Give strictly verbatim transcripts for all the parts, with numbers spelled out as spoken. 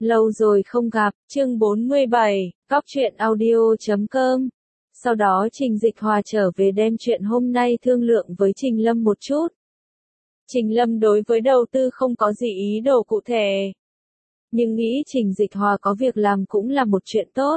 Lâu rồi không gặp, chương bốn mươi bảy, Góc truyện audio chấm com. Sau đó Trình Dịch Hòa trở về đem chuyện hôm nay thương lượng với Trình Lâm một chút. Trình Lâm đối với đầu tư không có gì ý đồ cụ thể. Nhưng nghĩ Trình Dịch Hòa có việc làm cũng là một chuyện tốt.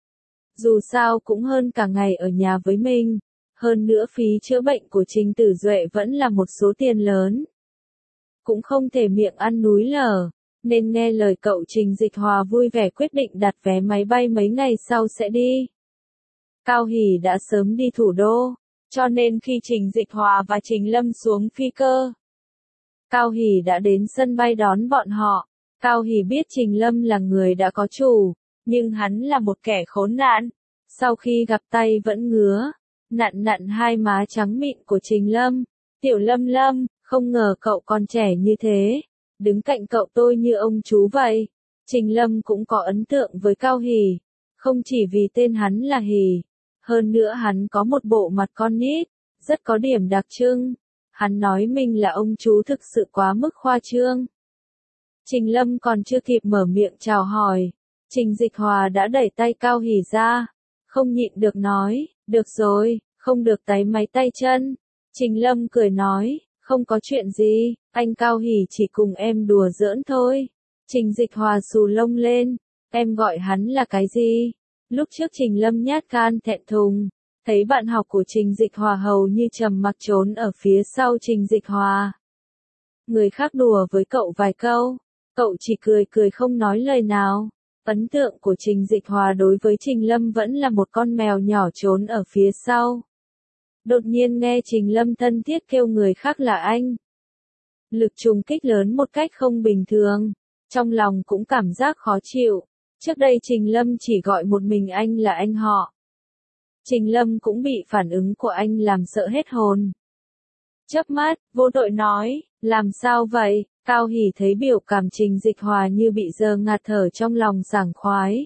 Dù sao cũng hơn cả ngày ở nhà với mình. Hơn nữa phí chữa bệnh của Trình Tử Duệ vẫn là một số tiền lớn. Cũng không thể miệng ăn núi lở. Nên nghe lời cậu Trình Dịch Hòa vui vẻ quyết định đặt vé máy bay mấy ngày sau sẽ đi. Cao Hỷ đã sớm đi thủ đô, cho nên khi Trình Dịch Hòa và Trình Lâm xuống phi cơ, Cao Hỷ đã đến sân bay đón bọn họ. Cao Hỷ biết Trình Lâm là người đã có chủ, nhưng hắn là một kẻ khốn nạn. Sau khi gặp tay vẫn ngứa, nặn nặn hai má trắng mịn của Trình Lâm. Tiểu Lâm Lâm, không ngờ cậu còn trẻ như thế. Đứng cạnh cậu tôi như ông chú vậy. Trình Lâm cũng có ấn tượng với Cao Hỷ. Không chỉ vì tên hắn là Hỷ. Hơn nữa hắn có một bộ mặt con nít. Rất có điểm đặc trưng. Hắn nói mình là ông chú thực sự quá mức khoa trương. Trình Lâm còn chưa kịp mở miệng chào hỏi. Trình Dịch Hòa đã đẩy tay Cao Hỷ ra. Không nhịn được nói, được rồi, không được táy máy tay chân. Trình Lâm cười nói. Không có chuyện gì, anh Cao Hỷ chỉ cùng em đùa giỡn thôi. Trình Dịch Hòa xù lông lên, em gọi hắn là cái gì? Lúc trước Trình Lâm nhát gan thẹn thùng, thấy bạn học của Trình Dịch Hòa hầu như trầm mặc trốn ở phía sau Trình Dịch Hòa. Người khác đùa với cậu vài câu, cậu chỉ cười cười không nói lời nào. Ấn tượng của Trình Dịch Hòa đối với Trình Lâm vẫn là một con mèo nhỏ trốn ở phía sau. Đột nhiên nghe Trình Lâm thân thiết kêu người khác là anh. Lực trùng kích lớn một cách không bình thường. Trong lòng cũng cảm giác khó chịu. Trước đây Trình Lâm chỉ gọi một mình anh là anh họ. Trình Lâm cũng bị phản ứng của anh làm sợ hết hồn. Chớp mắt, vô tội nói, làm sao vậy? Cao Hỷ thấy biểu cảm Trình Dịch Hòa như bị giơ ngạt thở trong lòng sảng khoái.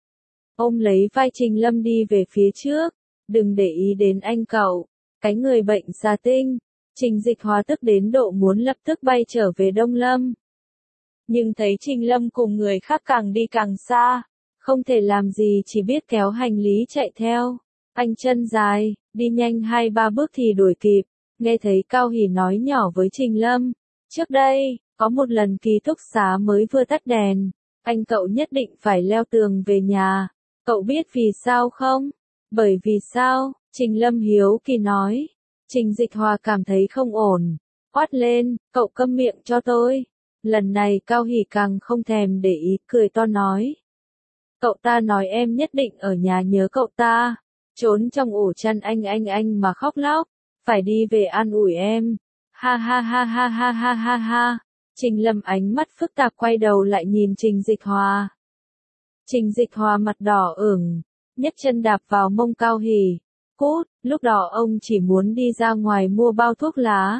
Ôm lấy vai Trình Lâm đi về phía trước. Đừng để ý đến anh cậu. Cái người bệnh xà tinh. Trình Dịch Hòa tức đến độ muốn lập tức bay trở về Đông Lâm. Nhưng thấy Trình Lâm cùng người khác càng đi càng xa. Không thể làm gì chỉ biết kéo hành lý chạy theo. Anh chân dài, đi nhanh hai ba bước thì đuổi kịp. Nghe thấy Cao Hỷ nói nhỏ với Trình Lâm. Trước đây, có một lần ký túc xá mới vừa tắt đèn. Anh cậu nhất định phải leo tường về nhà. Cậu biết vì sao không? Bởi vì sao? Trình Lâm hiếu kỳ nói. Trình Dịch Hòa cảm thấy không ổn. Quát lên, cậu câm miệng cho tôi. Lần này Cao Hỷ càng không thèm để ý, cười to nói. Cậu ta nói em nhất định ở nhà nhớ cậu ta. Trốn trong ổ chăn anh anh anh mà khóc lóc. Phải đi về an ủi em. Ha ha ha ha ha ha ha ha. Trình Lâm ánh mắt phức tạp quay đầu lại nhìn Trình Dịch Hòa. Trình Dịch Hòa mặt đỏ ửng. Nhấc chân đạp vào mông Cao Hỷ. Cút, lúc đó ông chỉ muốn đi ra ngoài mua bao thuốc lá.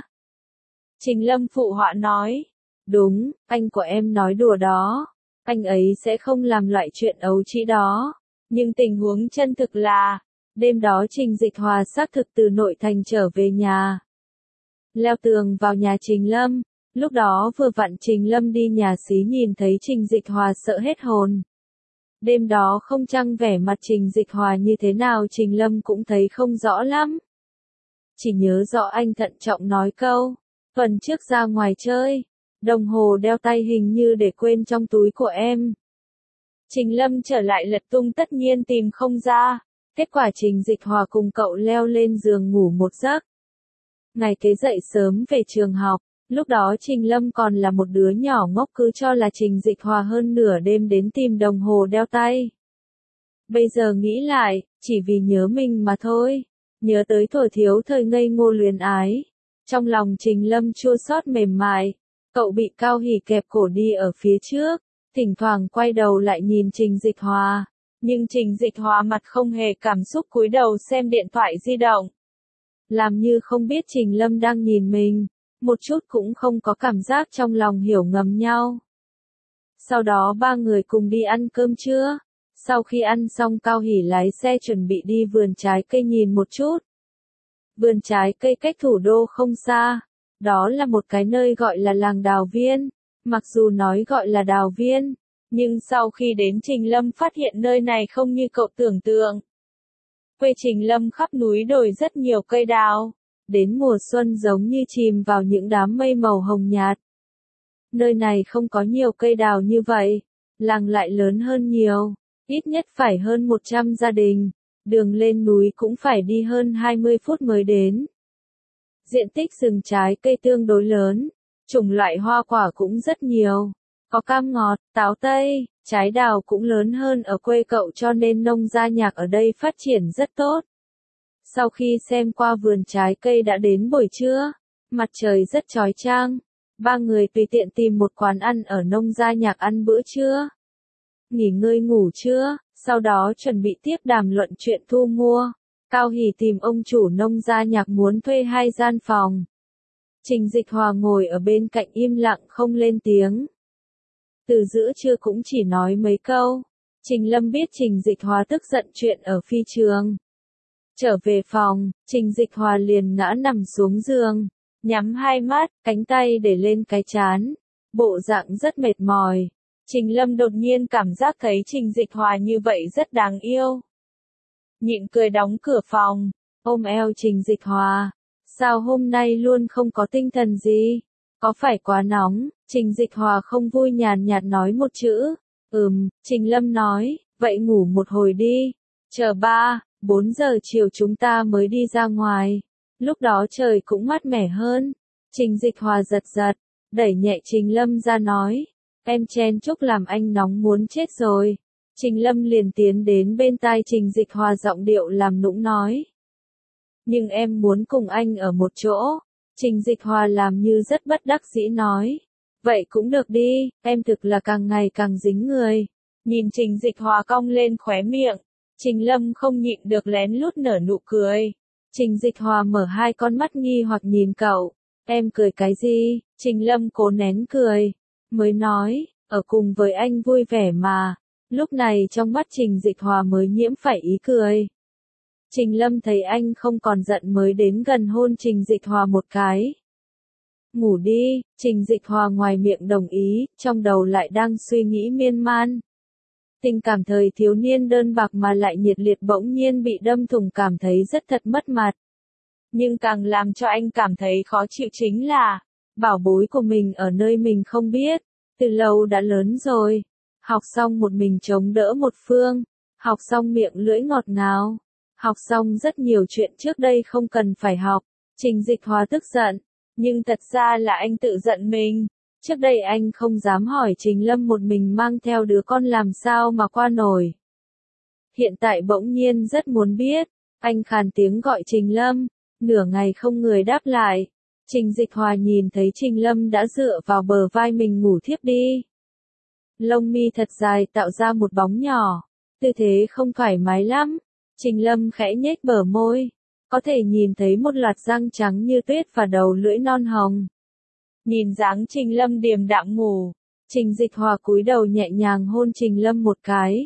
Trình Lâm phụ họa nói. Đúng, anh của em nói đùa đó. Anh ấy sẽ không làm loại chuyện ấu trĩ đó. Nhưng tình huống chân thực là, đêm đó Trình Dịch Hòa xác thực từ nội thành trở về nhà. Leo tường vào nhà Trình Lâm. Lúc đó vừa vặn Trình Lâm đi nhà xí nhìn thấy Trình Dịch Hòa sợ hết hồn. Đêm đó không chăng vẻ mặt Trình Dịch Hòa như thế nào Trình Lâm cũng thấy không rõ lắm. Chỉ nhớ rõ anh thận trọng nói câu, tuần trước ra ngoài chơi, đồng hồ đeo tay hình như để quên trong túi của em. Trình Lâm trở lại lật tung tất nhiên tìm không ra, kết quả Trình Dịch Hòa cùng cậu leo lên giường ngủ một giấc. Ngày kế dậy sớm về trường học. Lúc đó Trình Lâm còn là một đứa nhỏ ngốc cứ cho là Trình Dịch Hòa hơn nửa đêm đến tìm đồng hồ đeo tay. Bây giờ nghĩ lại, chỉ vì nhớ mình mà thôi. Nhớ tới thuở thiếu thời ngây ngô luyến ái. Trong lòng Trình Lâm chua xót mềm mại. Cậu bị Cao Hỷ kẹp cổ đi ở phía trước. Thỉnh thoảng quay đầu lại nhìn Trình Dịch Hòa. Nhưng Trình Dịch Hòa mặt không hề cảm xúc cúi đầu xem điện thoại di động. Làm như không biết Trình Lâm đang nhìn mình. Một chút cũng không có cảm giác trong lòng hiểu ngầm nhau. Sau đó ba người cùng đi ăn cơm trưa. Sau khi ăn xong Cao Hỷ lái xe chuẩn bị đi vườn trái cây nhìn một chút. Vườn trái cây cách thủ đô không xa. Đó là một cái nơi gọi là làng Đào Viên. Mặc dù nói gọi là Đào Viên, Nhưng sau khi đến Trình Lâm phát hiện nơi này không như cậu tưởng tượng. Quê Trình Lâm khắp núi đồi rất nhiều cây đào. Đến mùa xuân giống như chìm vào những đám mây màu hồng nhạt. Nơi này không có nhiều cây đào như vậy. Làng lại lớn hơn nhiều. Ít nhất phải hơn một trăm gia đình. Đường lên núi cũng phải đi hơn hai mươi phút mới đến. Diện tích rừng trái cây tương đối lớn. Chủng loại hoa quả cũng rất nhiều. Có cam ngọt, táo tây, trái đào cũng lớn hơn ở quê cậu cho nên nông gia nhạc ở đây phát triển rất tốt. Sau khi xem qua vườn trái cây đã đến buổi trưa, mặt trời rất chói chang. Ba người tùy tiện tìm một quán ăn ở nông gia nhạc ăn bữa trưa. Nghỉ ngơi ngủ trưa, sau đó chuẩn bị tiếp đàm luận chuyện thu mua. Cao Hỷ tìm ông chủ nông gia nhạc muốn thuê hai gian phòng. Trình Dịch Hòa ngồi ở bên cạnh im lặng không lên tiếng. Từ giữa trưa cũng chỉ nói mấy câu. Trình Lâm biết Trình Dịch Hòa tức giận chuyện ở phi trường. Trở về phòng, Trình Dịch Hòa liền ngã nằm xuống giường, nhắm hai mắt, cánh tay để lên cái trán, bộ dạng rất mệt mỏi. Trình Lâm đột nhiên cảm giác thấy Trình Dịch Hòa như vậy rất đáng yêu. Nhịn cười đóng cửa phòng, ôm eo Trình Dịch Hòa. Sao hôm nay luôn không có tinh thần gì? Có phải quá nóng? Trình Dịch Hòa không vui nhàn nhạt nói một chữ. Ừm, Trình Lâm nói, vậy ngủ một hồi đi. Chờ ba, bốn giờ chiều chúng ta mới đi ra ngoài. Lúc đó trời cũng mát mẻ hơn. Trình Dịch Hòa giật giật, đẩy nhẹ Trình Lâm ra nói. Em chen chúc làm anh nóng muốn chết rồi. Trình Lâm liền tiến đến bên tai Trình Dịch Hòa giọng điệu làm nũng nói. Nhưng em muốn cùng anh ở một chỗ. Trình Dịch Hòa làm như rất bất đắc dĩ nói. Vậy cũng được đi, em thực là càng ngày càng dính người. Nhìn Trình Dịch Hòa cong lên khóe miệng. Trình Lâm không nhịn được lén lút nở nụ cười. Trình Dịch Hòa mở hai con mắt nghi hoặc nhìn cậu. Em cười cái gì? Trình Lâm cố nén cười. Mới nói, ở cùng với anh vui vẻ mà. Lúc này trong mắt Trình Dịch Hòa mới nhiễm phải ý cười. Trình Lâm thấy anh không còn giận mới đến gần hôn Trình Dịch Hòa một cái. Ngủ đi, Trình Dịch Hòa ngoài miệng đồng ý, trong đầu lại đang suy nghĩ miên man. Tình cảm thời thiếu niên đơn bạc mà lại nhiệt liệt bỗng nhiên bị đâm thủng cảm thấy rất thật mất mặt. Nhưng càng làm cho anh cảm thấy khó chịu chính là, bảo bối của mình ở nơi mình không biết, từ lâu đã lớn rồi. Học xong một mình chống đỡ một phương, học xong miệng lưỡi ngọt ngào, học xong rất nhiều chuyện trước đây không cần phải học. Trình Dịch Hòa tức giận, nhưng thật ra là anh tự giận mình. Trước đây anh không dám hỏi Trình Lâm một mình mang theo đứa con làm sao mà qua nổi. Hiện tại bỗng nhiên rất muốn biết, anh khàn tiếng gọi Trình Lâm, nửa ngày không người đáp lại. Trình Dịch Hòa nhìn thấy Trình Lâm đã dựa vào bờ vai mình ngủ thiếp đi. Lông mi thật dài tạo ra một bóng nhỏ, tư thế không thoải mái lắm. Trình Lâm khẽ nhếch bờ môi, có thể nhìn thấy một loạt răng trắng như tuyết và đầu lưỡi non hồng. Nhìn dáng Trình Lâm điềm đạm ngủ, Trình Dịch Hòa cúi đầu nhẹ nhàng hôn Trình Lâm một cái.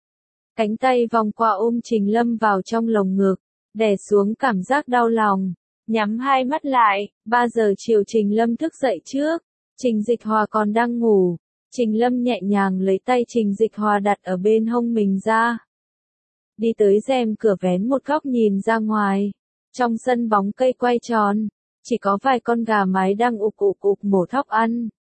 Cánh tay vòng qua ôm Trình Lâm vào trong lồng ngực, đè xuống cảm giác đau lòng, nhắm hai mắt lại. Ba giờ chiều Trình Lâm thức dậy trước, Trình Dịch Hòa còn đang ngủ. Trình Lâm nhẹ nhàng lấy tay Trình Dịch Hòa đặt ở bên hông mình ra. Đi tới rèm cửa vén một góc nhìn ra ngoài. Trong sân bóng cây quay tròn, chỉ có vài con gà mái đang ục ục ục mổ thóc ăn.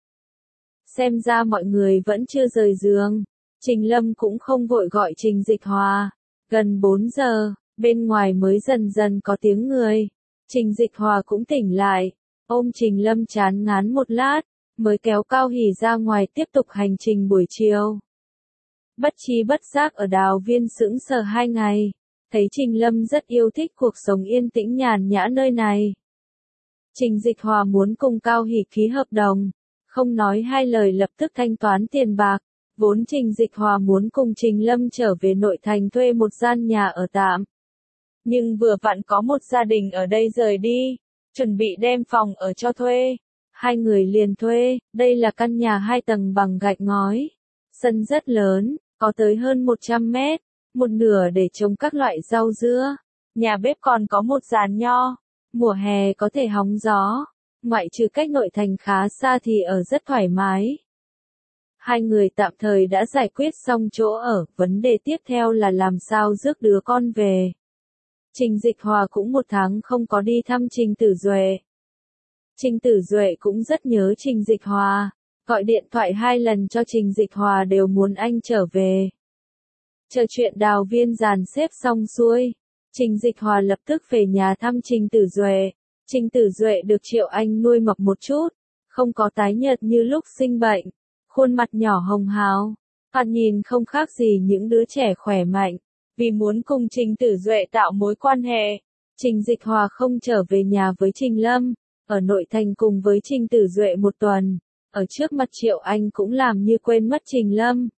Xem ra mọi người vẫn chưa rời giường. Trình Lâm cũng không vội gọi Trình Dịch Hòa. Gần bốn giờ, bên ngoài mới dần dần có tiếng người. Trình Dịch Hòa cũng tỉnh lại, ôm Trình Lâm chán ngán một lát, mới kéo Cao Hỷ ra ngoài tiếp tục hành trình buổi chiều. Bất chi bất giác ở Đào Viên sững sờ hai ngày, thấy Trình Lâm rất yêu thích cuộc sống yên tĩnh nhàn nhã nơi này. Trình Dịch Hòa muốn cùng Cao Hỷ ký hợp đồng, không nói hai lời lập tức thanh toán tiền bạc. Vốn Trình Dịch Hòa muốn cùng Trình Lâm trở về nội thành thuê một gian nhà ở tạm. Nhưng vừa vặn có một gia đình ở đây rời đi, chuẩn bị đem phòng ở cho thuê. Hai người liền thuê, đây là căn nhà hai tầng bằng gạch ngói. Sân rất lớn, có tới hơn một trăm mét, một nửa để trồng các loại rau dưa. Nhà bếp còn có một giàn nho, mùa hè có thể hóng gió. Ngoại trừ cách nội thành khá xa thì ở rất thoải mái. Hai người tạm thời đã giải quyết xong chỗ ở, vấn đề tiếp theo là làm sao rước đứa con về. Trình Dịch Hòa cũng một tháng không có đi thăm Trình Tử Duệ. Trình Tử Duệ cũng rất nhớ Trình Dịch Hòa, gọi điện thoại hai lần cho Trình Dịch Hòa đều muốn anh trở về. Chờ chuyện Đào Viên dàn xếp xong xuôi, Trình Dịch Hòa lập tức về nhà thăm Trình Tử Duệ. Trình Tử Duệ được Triệu Anh nuôi mập một chút, không có tái nhợt như lúc sinh bệnh, khuôn mặt nhỏ hồng hào, thoạt nhìn không khác gì những đứa trẻ khỏe mạnh. Vì muốn cùng Trình Tử Duệ tạo mối quan hệ, Trình Dịch Hòa không trở về nhà với Trình Lâm, ở nội thành cùng với Trình Tử Duệ một tuần, ở trước mặt Triệu Anh cũng làm như quên mất Trình Lâm.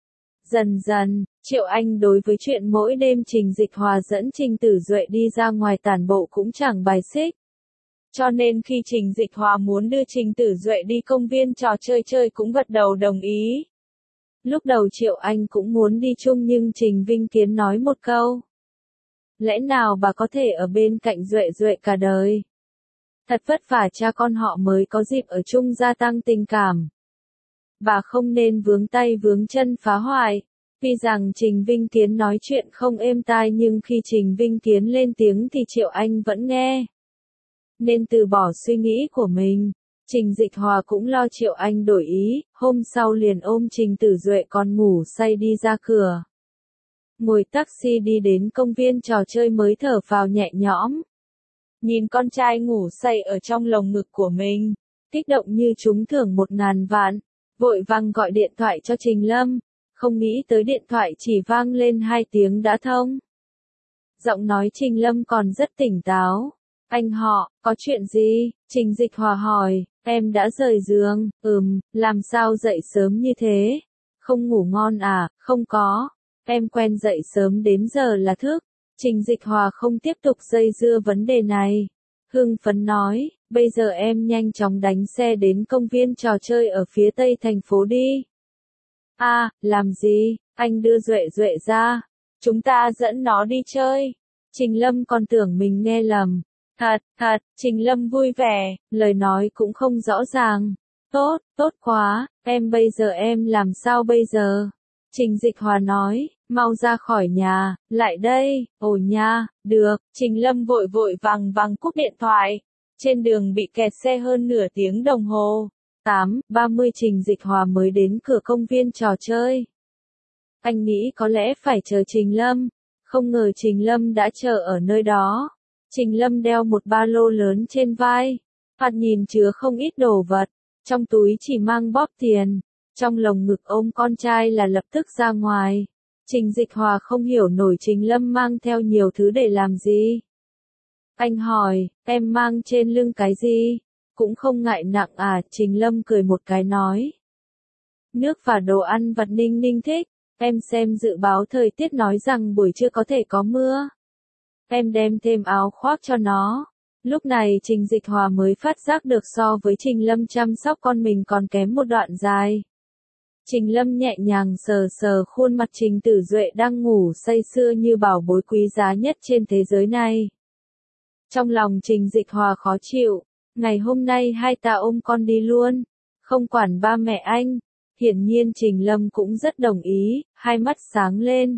Dần dần, Triệu Anh đối với chuyện mỗi đêm Trình Dịch Hòa dẫn Trình Tử Duệ đi ra ngoài tản bộ cũng chẳng bài xích. Cho nên khi Trình Dịch Hòa muốn đưa Trình Tử Duệ đi công viên trò chơi chơi cũng gật đầu đồng ý. Lúc đầu Triệu Anh cũng muốn đi chung nhưng Trình Vinh Kiến nói một câu. Lẽ nào bà có thể ở bên cạnh Duệ Duệ cả đời? Thật vất vả cha con họ mới có dịp ở chung gia tăng tình cảm. Bà không nên vướng tay vướng chân phá hoại. Vì rằng Trình Vinh Kiến nói chuyện không êm tai nhưng khi Trình Vinh Kiến lên tiếng thì Triệu Anh vẫn nghe. Nên từ bỏ suy nghĩ của mình. Trình Dịch Hòa cũng lo Triệu Anh đổi ý, hôm sau liền ôm Trình Tử Duệ còn ngủ say đi ra cửa. Ngồi taxi đi đến công viên trò chơi mới thở phào nhẹ nhõm. Nhìn con trai ngủ say ở trong lồng ngực của mình, kích động như trúng thưởng một ngàn vạn, vội vàng gọi điện thoại cho Trình Lâm, không nghĩ tới điện thoại chỉ vang lên hai tiếng đã thông. Giọng nói Trình Lâm còn rất tỉnh táo. Anh họ, có chuyện gì? Trình Dịch Hòa hỏi, em đã rời giường, ừm, làm sao dậy sớm như thế? Không ngủ ngon à? Không có, em quen dậy sớm đến giờ là thức. Trình Dịch Hòa không tiếp tục dây dưa vấn đề này. Hưng phấn nói, bây giờ em nhanh chóng đánh xe đến công viên trò chơi ở phía tây thành phố đi. À, làm gì? Anh đưa Duệ Duệ ra. Chúng ta dẫn nó đi chơi. Trình Lâm còn tưởng mình nghe lầm. Thật, thật, Trình Lâm vui vẻ, lời nói cũng không rõ ràng. Tốt, tốt quá, em bây giờ em làm sao bây giờ? Trình Dịch Hòa nói, mau ra khỏi nhà, lại đây, ồ nha, được, Trình Lâm vội vội vàng vàng cúp điện thoại. Trên đường bị kẹt xe hơn nửa tiếng đồng hồ. tám ba mươi Trình Dịch Hòa mới đến cửa công viên trò chơi. Anh nghĩ có lẽ phải chờ Trình Lâm, không ngờ Trình Lâm đã chờ ở nơi đó. Trình Lâm đeo một ba lô lớn trên vai, thoạt nhìn chứa không ít đồ vật, trong túi chỉ mang bóp tiền, trong lồng ngực ôm con trai là lập tức ra ngoài. Trình Dịch Hòa không hiểu nổi Trình Lâm mang theo nhiều thứ để làm gì. Anh hỏi, em mang trên lưng cái gì? Cũng không ngại nặng à? Trình Lâm cười một cái nói. Nước và đồ ăn vặt Ninh Ninh thích, em xem dự báo thời tiết nói rằng buổi trưa có thể có mưa. Em đem thêm áo khoác cho nó. Lúc này Trình Dịch Hòa mới phát giác được so với Trình Lâm chăm sóc con mình còn kém một đoạn dài. Trình Lâm nhẹ nhàng sờ sờ khuôn mặt Trình Tử Duệ đang ngủ say sưa như bảo bối quý giá nhất trên thế giới này. Trong lòng Trình Dịch Hòa khó chịu, ngày hôm nay hai ta ôm con đi luôn, không quản ba mẹ anh. Hiển nhiên Trình Lâm cũng rất đồng ý, hai mắt sáng lên.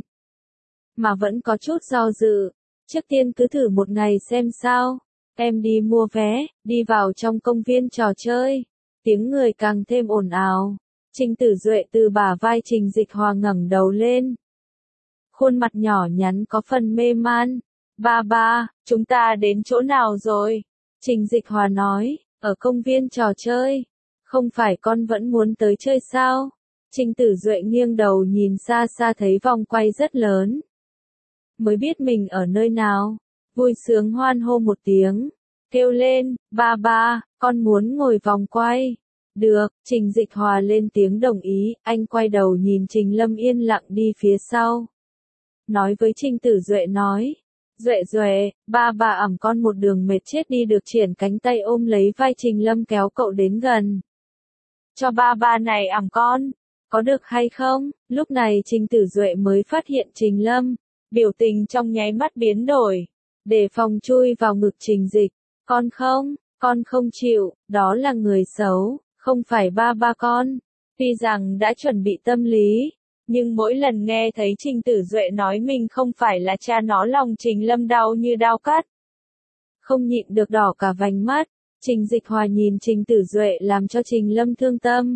Mà vẫn có chút do dự. Trước tiên cứ thử một ngày xem sao. Em đi mua vé, đi vào trong công viên trò chơi. Tiếng người càng thêm ồn ào. Trình Tử Duệ từ bả vai Trình Dịch Hòa ngẩng đầu lên. Khuôn mặt nhỏ nhắn có phần mê man. Ba ba, chúng ta đến chỗ nào rồi? Trình Dịch Hòa nói, ở công viên trò chơi. Không phải con vẫn muốn tới chơi sao? Trình Tử Duệ nghiêng đầu nhìn xa xa thấy vòng quay rất lớn. Mới biết mình ở nơi nào, vui sướng hoan hô một tiếng, kêu lên, ba ba, con muốn ngồi vòng quay. Được, Trình Dịch Hòa lên tiếng đồng ý, anh quay đầu nhìn Trình Lâm yên lặng đi phía sau. Nói với Trình Tử Duệ nói, Duệ Duệ, ba ba ẵm con một đường mệt chết đi được triển cánh tay ôm lấy vai Trình Lâm kéo cậu đến gần. Cho ba ba này ẵm con, có được hay không? Lúc này Trình Tử Duệ mới phát hiện Trình Lâm. Biểu tình trong nháy mắt biến đổi, đề phòng chui vào ngực Trình Dịch. Con không, con không chịu, đó là người xấu, không phải ba ba con. Tuy rằng đã chuẩn bị tâm lý, nhưng mỗi lần nghe thấy Trình Tử Duệ nói mình không phải là cha nó, lòng Trình Lâm đau như dao cắt. Không nhịn được đỏ cả vành mắt, Trình Dịch Hòa nhìn Trình Tử Duệ làm cho Trình Lâm thương tâm.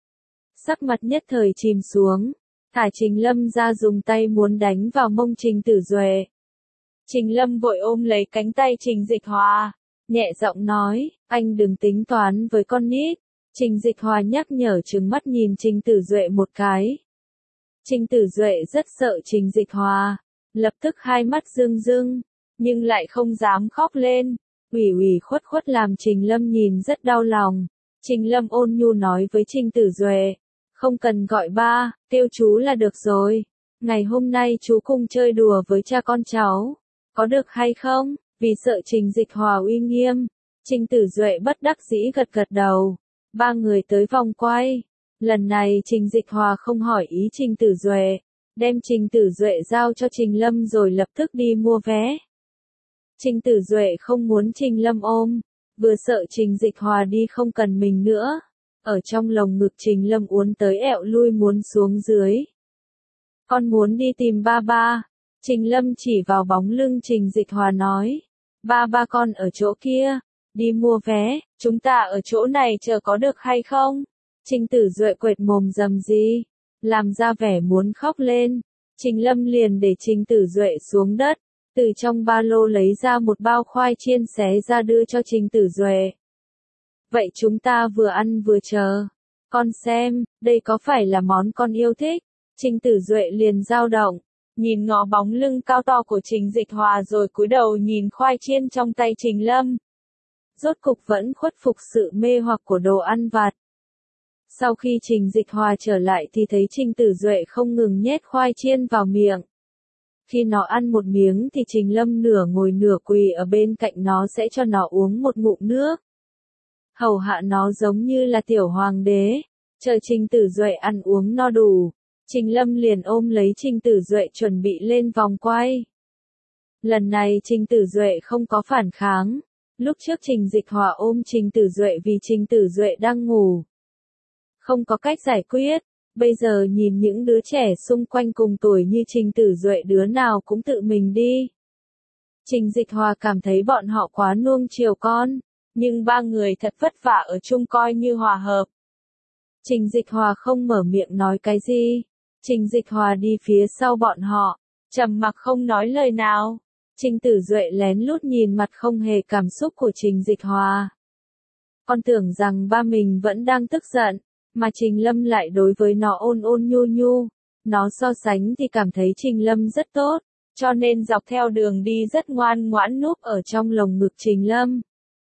Sắc mặt nhất thời chìm xuống, thả Trình Lâm ra dùng tay muốn đánh vào mông Trình Tử Duệ. Trình Lâm vội ôm lấy cánh tay Trình Dịch Hòa, nhẹ giọng nói, anh đừng tính toán với con nít. Trình Dịch Hòa nhắc nhở trừng mắt nhìn Trình Tử Duệ một cái. Trình Tử Duệ rất sợ Trình Dịch Hòa, lập tức hai mắt rưng rưng, nhưng lại không dám khóc lên, ủy ủy khuất khuất làm Trình Lâm nhìn rất đau lòng. Trình Lâm ôn nhu nói với Trình Tử Duệ, không cần gọi ba, kêu chú là được rồi. Ngày hôm nay chú cùng chơi đùa với cha con cháu, có được hay không? Vì sợ Trình Dịch Hòa uy nghiêm, Trình Tử Duệ bất đắc dĩ gật gật đầu. Ba người tới vòng quay. Lần này Trình Dịch Hòa không hỏi ý Trình Tử Duệ, đem Trình Tử Duệ giao cho Trình Lâm rồi lập tức đi mua vé. Trình Tử Duệ không muốn Trình Lâm ôm, vừa sợ Trình Dịch Hòa đi không cần mình nữa. Ở trong lồng ngực Trình Lâm uốn tới ẹo lui muốn xuống dưới. Con muốn đi tìm ba ba. Trình Lâm chỉ vào bóng lưng Trình Dịch Hòa nói. Ba ba con ở chỗ kia. Đi mua vé, chúng ta ở chỗ này chờ có được hay không? Trình Tử Duệ quệt mồm rầm gì, làm ra vẻ muốn khóc lên. Trình Lâm liền để Trình Tử Duệ xuống đất, từ trong ba lô lấy ra một bao khoai chiên xé ra đưa cho Trình Tử Duệ. Vậy chúng ta vừa ăn vừa chờ. Con xem, đây có phải là món con yêu thích? Trình Tử Duệ liền dao động, nhìn ngó bóng lưng cao to của Trình Dịch Hòa rồi cúi đầu nhìn khoai chiên trong tay Trình Lâm. Rốt cục vẫn khuất phục sự mê hoặc của đồ ăn vặt. Sau khi Trình Dịch Hòa trở lại thì thấy Trình Tử Duệ không ngừng nhét khoai chiên vào miệng. Khi nó ăn một miếng thì Trình Lâm nửa ngồi nửa quỳ ở bên cạnh nó sẽ cho nó uống một ngụm nước. Hầu hạ nó giống như là tiểu hoàng đế. Chờ Trình Tử Duệ ăn uống no đủ, Trình Lâm liền ôm lấy Trình Tử Duệ chuẩn bị lên vòng quay. Lần này Trình Tử Duệ không có phản kháng. Lúc trước Trình Dịch Hòa ôm Trình Tử Duệ vì Trình Tử Duệ đang ngủ. Không có cách giải quyết, bây giờ nhìn những đứa trẻ xung quanh cùng tuổi như Trình Tử Duệ đứa nào cũng tự mình đi. Trình Dịch Hòa cảm thấy bọn họ quá nuông chiều con, nhưng ba người thật vất vả ở chung coi như hòa hợp. Trình Dịch Hòa không mở miệng nói cái gì, Trình Dịch Hòa đi phía sau bọn họ, trầm mặc không nói lời nào. Trình Tử Duệ lén lút nhìn mặt không hề cảm xúc của Trình Dịch Hòa. Con tưởng rằng ba mình vẫn đang tức giận, mà Trình Lâm lại đối với nó ôn ôn nhu nhu. Nó so sánh thì cảm thấy Trình Lâm rất tốt, cho nên dọc theo đường đi rất ngoan ngoãn núp ở trong lồng ngực Trình Lâm.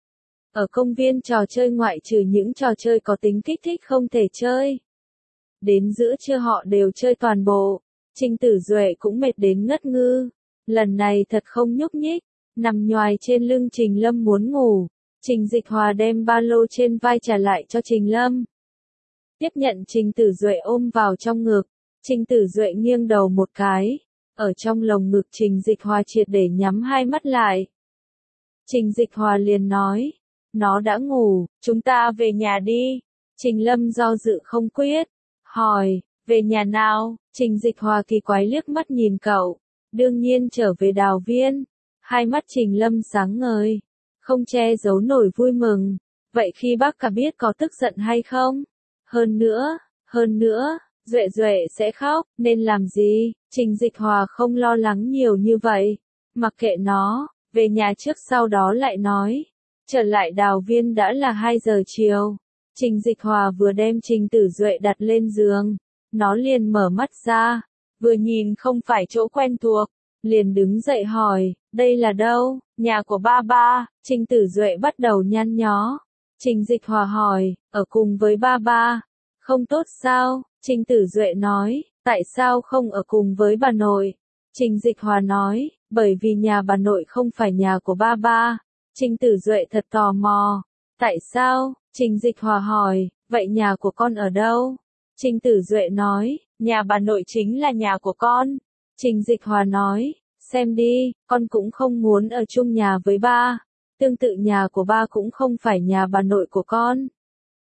Ở công viên trò chơi ngoại trừ những trò chơi có tính kích thích không thể chơi. Đến giữa trưa họ đều chơi toàn bộ, Trình Tử Duệ cũng mệt đến ngất ngư. Lần này thật không nhúc nhích, nằm nhoài trên lưng Trình Lâm muốn ngủ. Trình Dịch Hòa đem ba lô trên vai trả lại cho Trình Lâm. Tiếp nhận Trình Tử Duệ ôm vào trong ngực, Trình Tử Duệ nghiêng đầu một cái, ở trong lồng ngực Trình Dịch Hòa triệt để nhắm hai mắt lại. Trình Dịch Hòa liền nói, nó đã ngủ, chúng ta về nhà đi. Trình Lâm do dự không quyết, hỏi, về nhà nào? Trình Dịch Hòa kỳ quái liếc mắt nhìn cậu, đương nhiên trở về Đào Viên. Hai mắt Trình Lâm sáng ngời, không che giấu nổi vui mừng. Vậy khi bác cả biết có tức giận hay không? Hơn nữa, hơn nữa, Duệ Duệ sẽ khóc, nên làm gì? Trình Dịch Hòa không lo lắng nhiều như vậy. Mặc kệ nó, về nhà trước sau đó lại nói. Trở lại Đào Viên đã là hai giờ chiều. Trình Dịch Hòa vừa đem Trình Tử Duệ đặt lên giường. Nó liền mở mắt ra, vừa nhìn không phải chỗ quen thuộc, liền đứng dậy hỏi, đây là đâu? Nhà của ba ba. Trình Tử Duệ bắt đầu nhăn nhó. Trình Dịch Hòa hỏi, ở cùng với ba ba, không tốt sao? Trình Tử Duệ nói, tại sao không ở cùng với bà nội? Trình Dịch Hòa nói, bởi vì nhà bà nội không phải nhà của ba ba. Trình Tử Duệ thật tò mò, tại sao? Trình Dịch Hòa hỏi, vậy nhà của con ở đâu? Trình Tử Duệ nói, nhà bà nội chính là nhà của con. Trình Dịch Hòa nói, xem đi, con cũng không muốn ở chung nhà với ba. Tương tự nhà của ba cũng không phải nhà bà nội của con.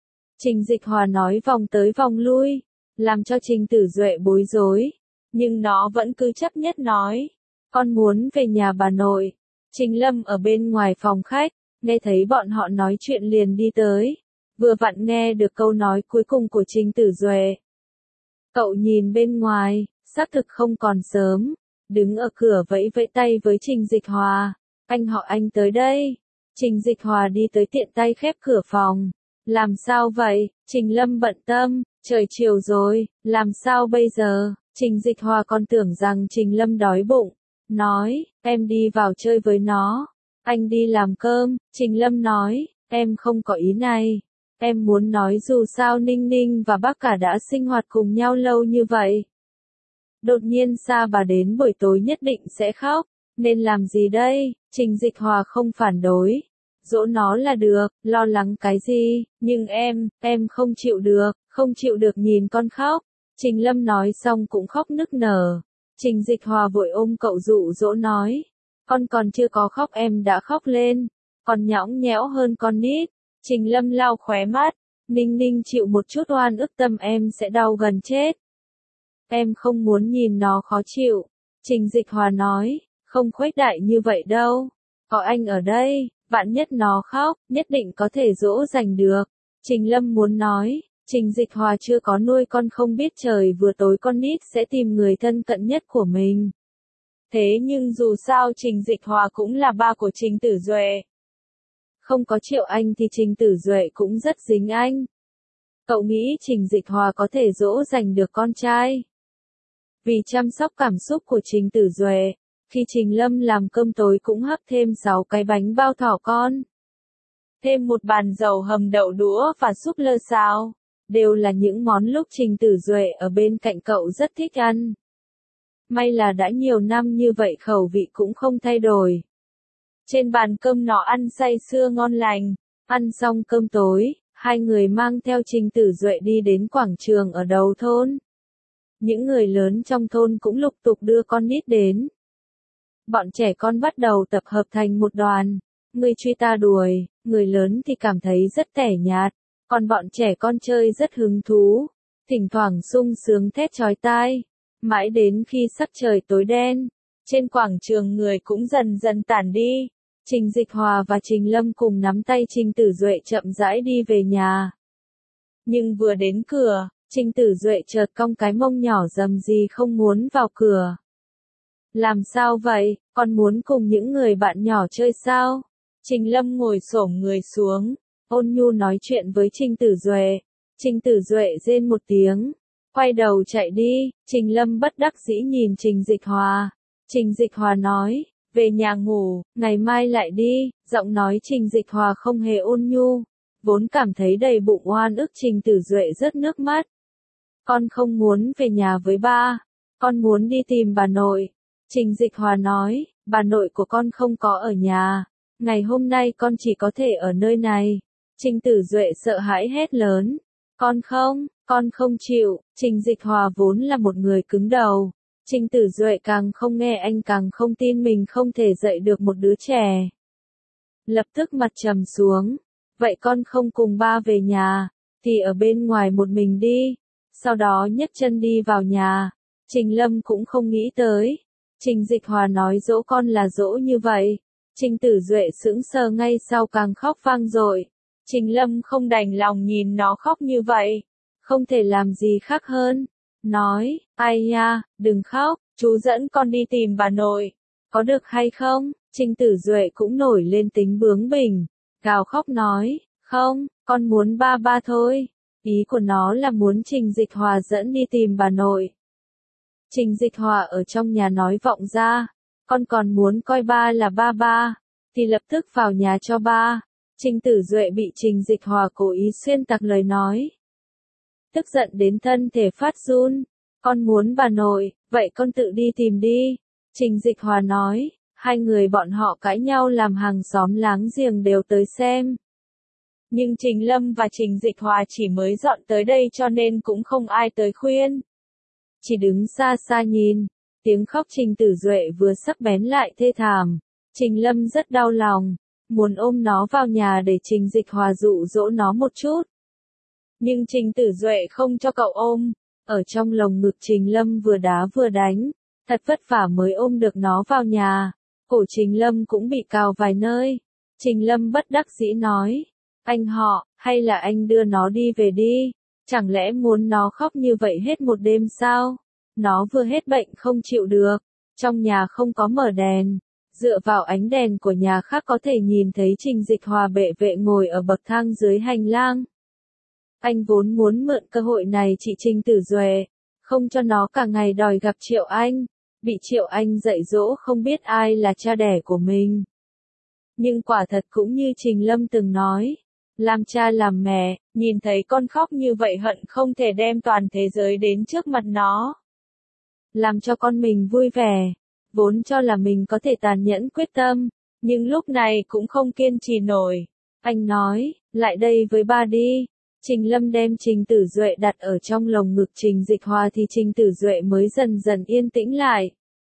Trình Dịch Hòa nói vòng tới vòng lui, làm cho Trình Tử Duệ bối rối. Nhưng nó vẫn cứ chấp nhất nói, con muốn về nhà bà nội. Trình Lâm ở bên ngoài phòng khách, nghe thấy bọn họ nói chuyện liền đi tới. Vừa vặn nghe được câu nói cuối cùng của Trình Tử Duệ. Cậu nhìn bên ngoài, xác thực không còn sớm, đứng ở cửa vẫy vẫy tay với Trình Dịch Hòa. Anh họ anh tới đây. Trình Dịch Hòa đi tới tiện tay khép cửa phòng. Làm sao vậy? Trình Lâm bận tâm, trời chiều rồi, làm sao bây giờ? Trình Dịch Hòa còn tưởng rằng Trình Lâm đói bụng. Nói, em đi vào chơi với nó. Anh đi làm cơm. Trình Lâm nói, em không có ý này. Em muốn nói dù sao Ninh Ninh và bác cả đã sinh hoạt cùng nhau lâu như vậy. Đột nhiên Sa bà đến buổi tối nhất định sẽ khóc. Nên làm gì đây? Trình Dịch Hòa không phản đối. Dỗ nó là được, lo lắng cái gì, nhưng em, em không chịu được, không chịu được nhìn con khóc. Trình Lâm nói xong cũng khóc nức nở. Trình Dịch Hòa vội ôm cậu dụ dỗ nói. Con còn chưa có khóc em đã khóc lên, còn nhõng nhẽo hơn con nít. Trình Lâm lau khóe mắt. Ninh Ninh chịu một chút oan ức tâm em sẽ đau gần chết. Em không muốn nhìn nó khó chịu. Trình Dịch Hòa nói, không khuếch đại như vậy đâu. Có anh ở đây, vạn nhất nó khóc, nhất định có thể dỗ dành được. Trình Lâm muốn nói, Trình Dịch Hòa chưa có nuôi con không biết trời vừa tối con nít sẽ tìm người thân cận nhất của mình. Thế nhưng dù sao Trình Dịch Hòa cũng là ba của Trình Tử Duệ. Không có Triệu Anh thì Trình Tử Duệ cũng rất dính anh. Cậu nghĩ Trình Dịch Hòa có thể dỗ dành được con trai. Vì chăm sóc cảm xúc của Trình Tử Duệ, khi Trình Lâm làm cơm tối cũng hấp thêm sáu cái bánh bao thỏ con. Thêm một bàn dầu hầm đậu đũa và súp lơ xào. Đều là những món lúc Trình Tử Duệ ở bên cạnh cậu rất thích ăn. May là đã nhiều năm như vậy khẩu vị cũng không thay đổi. Trên bàn cơm nó ăn say sưa ngon lành. Ăn xong cơm tối, hai người mang theo Trình Tử Duệ đi đến quảng trường ở đầu thôn. Những người lớn trong thôn cũng lục tục đưa con nít đến. Bọn trẻ con bắt đầu tập hợp thành một đoàn. Người truy ta đuổi, người lớn thì cảm thấy rất tẻ nhạt. Còn bọn trẻ con chơi rất hứng thú. Thỉnh thoảng sung sướng thét chói tai. Mãi đến khi sắc trời tối đen, trên quảng trường người cũng dần dần tản đi. Trình Dịch Hòa và Trình Lâm cùng nắm tay Trình Tử Duệ chậm rãi đi về nhà. Nhưng vừa đến cửa, Trình Tử Duệ chợt cong cái mông nhỏ rầm gì không muốn vào cửa. Làm sao vậy, con muốn cùng những người bạn nhỏ chơi sao? Trình Lâm ngồi xổm người xuống, ôn nhu nói chuyện với Trình Tử Duệ. Trình Tử Duệ rên một tiếng, quay đầu chạy đi. Trình Lâm bất đắc dĩ nhìn Trình Dịch Hòa. Trình Dịch Hòa nói, về nhà ngủ, ngày mai lại đi. Giọng nói Trình Dịch Hòa không hề ôn nhu, vốn cảm thấy đầy bụng oan ức. Trình Tử Duệ rớt nước mắt. Con không muốn về nhà với ba, con muốn đi tìm bà nội. Trình Dịch Hòa nói, bà nội của con không có ở nhà, ngày hôm nay con chỉ có thể ở nơi này. Trình Tử Duệ sợ hãi hét lớn, con không, con không chịu. Trình Dịch Hòa vốn là một người cứng đầu. Trình Tử Duệ càng không nghe anh càng không tin mình không thể dạy được một đứa trẻ. Lập tức mặt trầm xuống, vậy con không cùng ba về nhà, thì ở bên ngoài một mình đi. Sau đó nhấc chân đi vào nhà. Trình Lâm cũng không nghĩ tới. Trình Dịch Hòa nói dỗ con là dỗ như vậy. Trình Tử Duệ sững sờ ngay sau càng khóc vang dội. Trình Lâm không đành lòng nhìn nó khóc như vậy. Không thể làm gì khác hơn. Nói, ai nha, đừng khóc, chú dẫn con đi tìm bà nội. Có được hay không? Trình Tử Duệ cũng nổi lên tính bướng bỉnh. Gào khóc nói, không, con muốn ba ba thôi. Ý của nó là muốn Trình Dịch Hòa dẫn đi tìm bà nội. Trình Dịch Hòa ở trong nhà nói vọng ra, con còn muốn coi ba là ba ba, thì lập tức vào nhà cho ba. Trình Tử Duệ bị Trình Dịch Hòa cố ý xuyên tạc lời nói. Tức giận đến thân thể phát run, con muốn bà nội, vậy con tự đi tìm đi. Trình Dịch Hòa nói, hai người bọn họ cãi nhau làm hàng xóm láng giềng đều tới xem. Nhưng Trình Lâm và Trình Dịch Hòa chỉ mới dọn tới đây cho nên cũng không ai tới khuyên. Chỉ đứng xa xa nhìn, tiếng khóc Trình Tử Duệ vừa sắc bén lại thê thảm. Trình Lâm rất đau lòng, muốn ôm nó vào nhà để Trình Dịch Hòa dụ dỗ nó một chút. Nhưng Trình Tử Duệ không cho cậu ôm. Ở trong lồng ngực Trình Lâm vừa đá vừa đánh. Thật vất vả mới ôm được nó vào nhà. Cổ Trình Lâm cũng bị cào vài nơi. Trình Lâm bất đắc dĩ nói. Anh họ, hay là anh đưa nó đi về đi. Chẳng lẽ muốn nó khóc như vậy hết một đêm sao? Nó vừa hết bệnh không chịu được. Trong nhà không có mở đèn. Dựa vào ánh đèn của nhà khác có thể nhìn thấy Trình Dịch Hòa bệ vệ ngồi ở bậc thang dưới hành lang. Anh vốn muốn mượn cơ hội này trị Trình Tử Duệ. Không cho nó cả ngày đòi gặp Triệu Anh. Bị Triệu Anh dạy dỗ không biết ai là cha đẻ của mình. Nhưng quả thật cũng như Trình Lâm từng nói. Làm cha làm mẹ, nhìn thấy con khóc như vậy hận không thể đem toàn thế giới đến trước mặt nó. Làm cho con mình vui vẻ. Vốn cho là mình có thể tàn nhẫn quyết tâm, nhưng lúc này cũng không kiên trì nổi. Anh nói, lại đây với ba đi. Trình Lâm đem Trình Tử Duệ đặt ở trong lồng ngực Trình Dịch Hòa thì Trình Tử Duệ mới dần dần yên tĩnh lại.